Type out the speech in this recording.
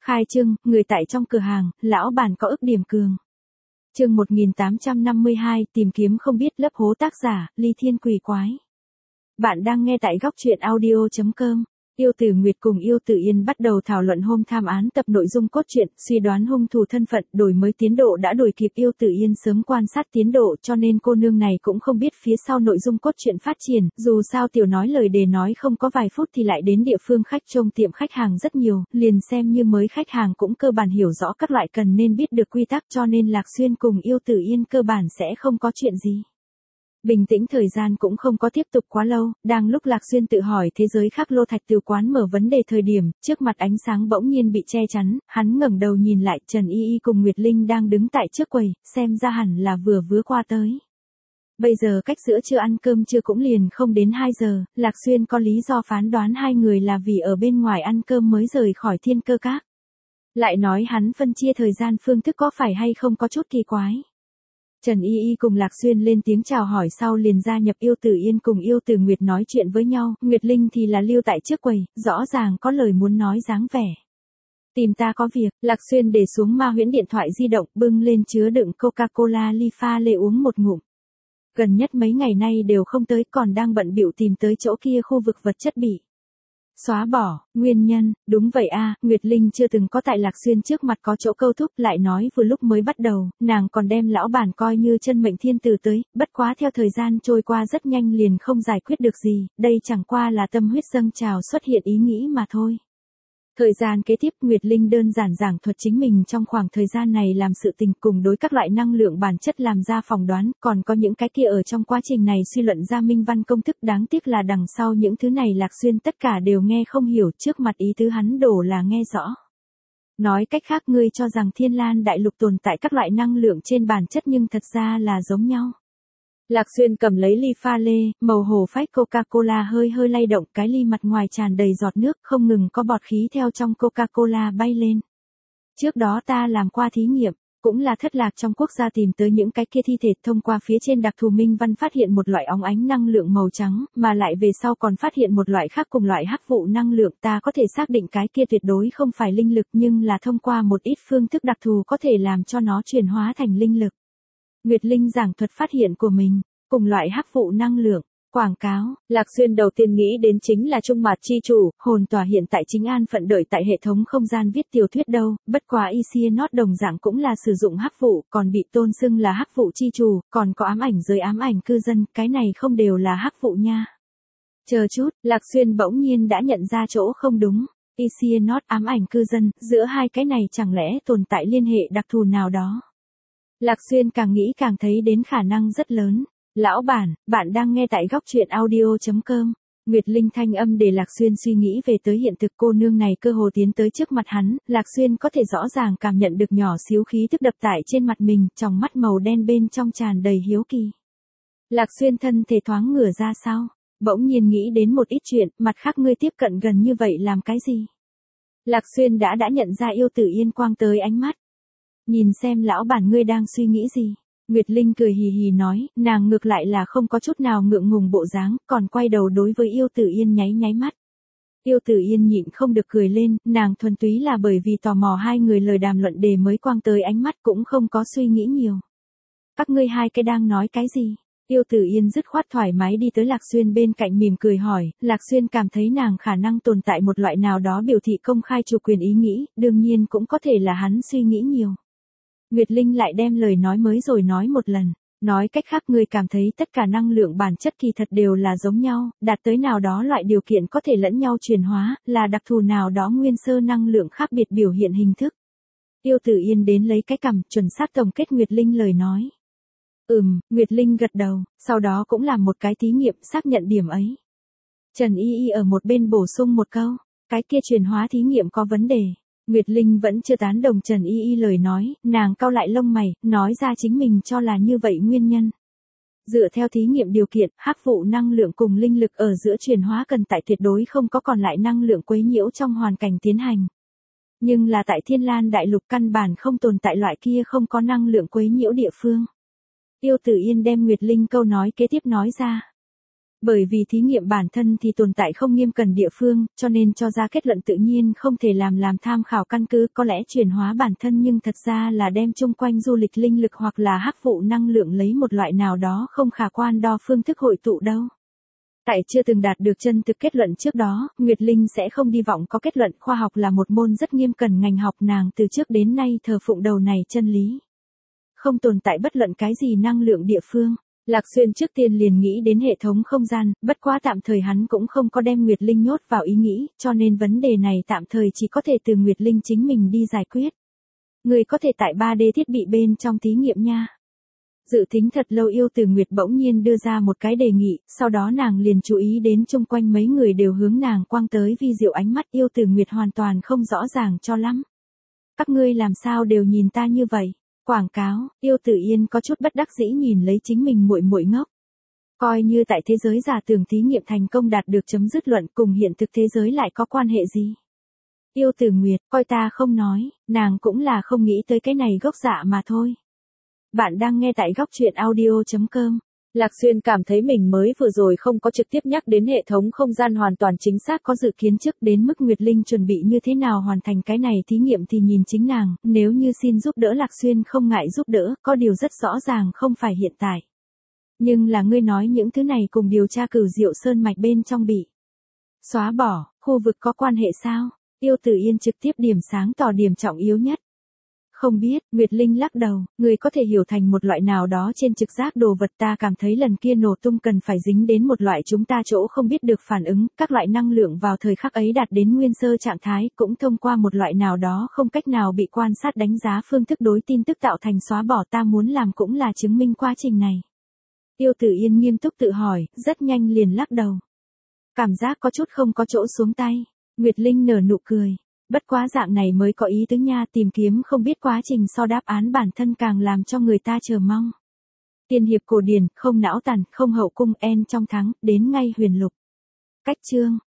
Khai trương, người tại trong cửa hàng, lão bản có ức điểm cường. Chương 1852, tìm kiếm không biết lấp hố tác giả, Ly Thiên Quỷ Quái. Bạn đang nghe tại góc truyện audio.com. Yêu Tử Nguyệt cùng Yêu Tử Yên bắt đầu thảo luận hôm tham án tập nội dung cốt truyện, suy đoán hung thủ thân phận, đổi mới tiến độ đã đuổi kịp Yêu Tử Yên sớm quan sát tiến độ, cho nên cô nương này cũng không biết phía sau nội dung cốt truyện phát triển, dù sao tiểu nói lời đề nói không có vài phút thì lại đến địa phương khách trông tiệm khách hàng rất nhiều, liền xem như mới khách hàng cũng cơ bản hiểu rõ các loại cần nên biết được quy tắc, cho nên Lạc Xuyên cùng Yêu Tử Yên cơ bản sẽ không có chuyện gì. Bình tĩnh thời gian cũng không có tiếp tục quá lâu, đang lúc Lạc Xuyên tự hỏi thế giới khác Lô Thạch Từ quán mở vấn đề thời điểm, trước mặt ánh sáng bỗng nhiên bị che chắn, hắn ngẩng đầu nhìn lại, Trần Y Y cùng Nguyệt Linh đang đứng tại trước quầy, xem ra hẳn là vừa qua tới. Bây giờ cách giữa trưa ăn cơm trưa cũng liền không đến 2 giờ, Lạc Xuyên có lý do phán đoán hai người là vì ở bên ngoài ăn cơm mới rời khỏi Thiên Cơ Các. Lại nói hắn phân chia thời gian phương thức có phải hay không có chút kỳ quái. Trần Y Y cùng Lạc Xuyên lên tiếng chào hỏi sau liền gia nhập Yêu Tử Yên cùng Yêu Tử Nguyệt nói chuyện với nhau, Nguyệt Linh thì là lưu tại trước quầy, rõ ràng có lời muốn nói dáng vẻ. Tìm ta có việc, Lạc Xuyên để xuống ma huyễn điện thoại di động, bưng lên chứa đựng Coca-Cola ly pha lê uống một ngụm. Gần nhất mấy ngày nay đều không tới, còn đang bận bịu tìm tới chỗ kia khu vực vật chất bị xóa bỏ, nguyên nhân, đúng vậy a, Nguyệt Linh chưa từng có tại Lạc Xuyên trước mặt có chỗ câu thúc, lại nói vừa lúc mới bắt đầu, nàng còn đem lão bản coi như chân mệnh thiên tử tới, bất quá theo thời gian trôi qua rất nhanh liền không giải quyết được gì, đây chẳng qua là tâm huyết dâng trào xuất hiện ý nghĩ mà thôi. Thời gian kế tiếp Nguyệt Linh đơn giản giảng thuật chính mình trong khoảng thời gian này làm sự tình cùng đối các loại năng lượng bản chất làm ra phỏng đoán, còn có những cái kia ở trong quá trình này suy luận ra minh văn công thức, đáng tiếc là đằng sau những thứ này Lạc Xuyên tất cả đều nghe không hiểu, trước mặt ý tứ hắn đổ là nghe rõ. Nói cách khác ngươi cho rằng Thiên Lan Đại Lục tồn tại các loại năng lượng trên bản chất nhưng thật ra là giống nhau. Lạc Xuyên cầm lấy ly pha lê, màu hồ phách Coca-Cola hơi lay động, cái ly mặt ngoài tràn đầy giọt nước, không ngừng có bọt khí theo trong Coca-Cola bay lên. Trước đó ta làm qua thí nghiệm, cũng là thất lạc trong quốc gia tìm tới những cái kia thi thể, thông qua phía trên đặc thù minh văn phát hiện một loại óng ánh năng lượng màu trắng, mà lại về sau còn phát hiện một loại khác cùng loại hắc vụ năng lượng, ta có thể xác định cái kia tuyệt đối không phải linh lực nhưng là thông qua một ít phương thức đặc thù có thể làm cho nó chuyển hóa thành linh lực. Nguyệt Linh giảng thuật phát hiện của mình, cùng loại hắc vụ năng lượng, quảng cáo, Lạc Xuyên đầu tiên nghĩ đến chính là Trung Mạt chi chủ, hồn tòa hiện tại chính an phận đợi tại hệ thống không gian viết tiểu thuyết đâu, bất quá Isienot đồng dạng cũng là sử dụng hắc vụ, còn bị tôn xưng là hắc vụ chi chủ, còn có ám ảnh giới ám ảnh cư dân, cái này không đều là hắc vụ nha. Chờ chút, Lạc Xuyên bỗng nhiên đã nhận ra chỗ không đúng, Isienot ám ảnh cư dân, giữa hai cái này chẳng lẽ tồn tại liên hệ đặc thù nào đó. Lạc Xuyên càng nghĩ càng thấy đến khả năng rất lớn. Lão bản, bạn đang nghe tại góc truyện audio.com. Nguyệt Linh thanh âm để Lạc Xuyên suy nghĩ về tới hiện thực, cô nương này cơ hồ tiến tới trước mặt hắn, Lạc Xuyên có thể rõ ràng cảm nhận được nhỏ xíu khí tức đập tại trên mặt mình, trong mắt màu đen bên trong tràn đầy hiếu kỳ. Lạc Xuyên thân thể thoáng ngửa ra sau, bỗng nhiên nghĩ đến một ít chuyện, mặt khác ngươi tiếp cận gần như vậy làm cái gì? Lạc Xuyên đã nhận ra Yêu Tử Yên quang tới ánh mắt. Nhìn xem lão bản ngươi đang suy nghĩ gì. Nguyệt Linh cười hì hì nói, nàng ngược lại là không có chút nào ngượng ngùng bộ dáng, còn quay đầu đối với Yêu Tử Yên nháy mắt. Yêu Tử Yên nhịn không được cười lên, nàng thuần túy là bởi vì tò mò hai người lời đàm luận đề mới quang tới ánh mắt, cũng không có suy nghĩ nhiều. Các ngươi hai cái đang nói cái gì? Yêu Tử Yên dứt khoát thoải mái đi tới Lạc Xuyên bên cạnh mỉm cười hỏi, Lạc Xuyên cảm thấy nàng khả năng tồn tại một loại nào đó biểu thị công khai chủ quyền ý nghĩ, đương nhiên cũng có thể là hắn suy nghĩ nhiều. Nguyệt Linh lại đem lời nói mới rồi nói một lần, nói cách khác ngươi cảm thấy tất cả năng lượng bản chất kỳ thật đều là giống nhau, đạt tới nào đó loại điều kiện có thể lẫn nhau chuyển hóa, là đặc thù nào đó nguyên sơ năng lượng khác biệt biểu hiện hình thức. Yêu Tử Yên đến lấy cái cằm, chuẩn xác tổng kết Nguyệt Linh lời nói. Nguyệt Linh gật đầu, sau đó cũng làm một cái thí nghiệm xác nhận điểm ấy. Trần Y Y ở một bên bổ sung một câu, cái kia chuyển hóa thí nghiệm có vấn đề. Nguyệt Linh vẫn chưa tán đồng Trần Y Y lời nói, nàng cau lại lông mày, nói ra chính mình cho là như vậy nguyên nhân. Dựa theo thí nghiệm điều kiện, hắc vụ năng lượng cùng linh lực ở giữa chuyển hóa cần tại tuyệt đối không có còn lại năng lượng quấy nhiễu trong hoàn cảnh tiến hành. Nhưng là tại Thiên Lan Đại Lục căn bản không tồn tại loại kia không có năng lượng quấy nhiễu địa phương. Yêu Tử Yên đem Nguyệt Linh câu nói kế tiếp nói ra. Bởi vì thí nghiệm bản thân thì tồn tại không nghiêm cẩn địa phương, cho nên cho ra kết luận tự nhiên không thể làm tham khảo căn cứ, có lẽ chuyển hóa bản thân nhưng thật ra là đem chung quanh du lịch linh lực hoặc là hắc vụ năng lượng lấy một loại nào đó không khả quan đo phương thức hội tụ đâu. Tại chưa từng đạt được chân thực kết luận trước đó, Nguyệt Linh sẽ không đi vọng có kết luận khoa học là một môn rất nghiêm cẩn ngành học, nàng từ trước đến nay thờ phụng đầu này chân lý. Không tồn tại bất luận cái gì năng lượng địa phương. Lạc Xuyên trước tiên liền nghĩ đến hệ thống không gian, bất quá tạm thời hắn cũng không có đem Nguyệt Linh nhốt vào ý nghĩ, cho nên vấn đề này tạm thời chỉ có thể từ Nguyệt Linh chính mình đi giải quyết. Người có thể tại 3D thiết bị bên trong thí nghiệm nha. Dự tính thật lâu Yêu Tử Nguyệt bỗng nhiên đưa ra một cái đề nghị, sau đó nàng liền chú ý đến chung quanh mấy người đều hướng nàng quang tới vi diệu ánh mắt. Yêu Tử Nguyệt hoàn toàn không rõ ràng cho lắm. Các ngươi làm sao đều nhìn ta như vậy? Quảng cáo. Yêu Tử Yên có chút bất đắc dĩ nhìn lấy chính mình muội muội ngốc. Coi như tại thế giới giả tưởng thí nghiệm thành công đạt được chấm dứt luận, cùng hiện thực thế giới lại có quan hệ gì? Yêu Tử Nguyệt, coi ta không nói, nàng cũng là không nghĩ tới cái này gốc dạ mà thôi. Bạn đang nghe tại góc truyện audio.com. Lạc Xuyên cảm thấy mình mới vừa rồi không có trực tiếp nhắc đến hệ thống không gian hoàn toàn chính xác có dự kiến trước đến mức Nguyệt Linh chuẩn bị như thế nào hoàn thành cái này thí nghiệm thì nhìn chính nàng, nếu như xin giúp đỡ Lạc Xuyên không ngại giúp đỡ, có điều rất rõ ràng không phải hiện tại. Nhưng là ngươi nói những thứ này cùng điều tra Cửu Diệu Sơn mạch bên trong bị xóa bỏ, khu vực có quan hệ sao? Yêu Tử Yên trực tiếp điểm sáng tỏ điểm trọng yếu nhất. Không biết, Nguyệt Linh lắc đầu, người có thể hiểu thành một loại nào đó trên trực giác đồ vật, ta cảm thấy lần kia nổ tung cần phải dính đến một loại chúng ta chỗ không biết được phản ứng, các loại năng lượng vào thời khắc ấy đạt đến nguyên sơ trạng thái, cũng thông qua một loại nào đó không cách nào bị quan sát đánh giá phương thức đối tin tức tạo thành xóa bỏ, ta muốn làm cũng là chứng minh quá trình này. Yêu Tử Yên nghiêm túc tự hỏi, rất nhanh liền lắc đầu. Cảm giác có chút không có chỗ xuống tay. Nguyệt Linh nở nụ cười. Bất quá dạng này mới có ý tứ nha, tìm kiếm không biết quá trình so đáp án bản thân càng làm cho người ta chờ mong. Tiên hiệp cổ điển, không não tàn, không hậu cung, en trong thắng, đến ngay huyền lục. Cách chương.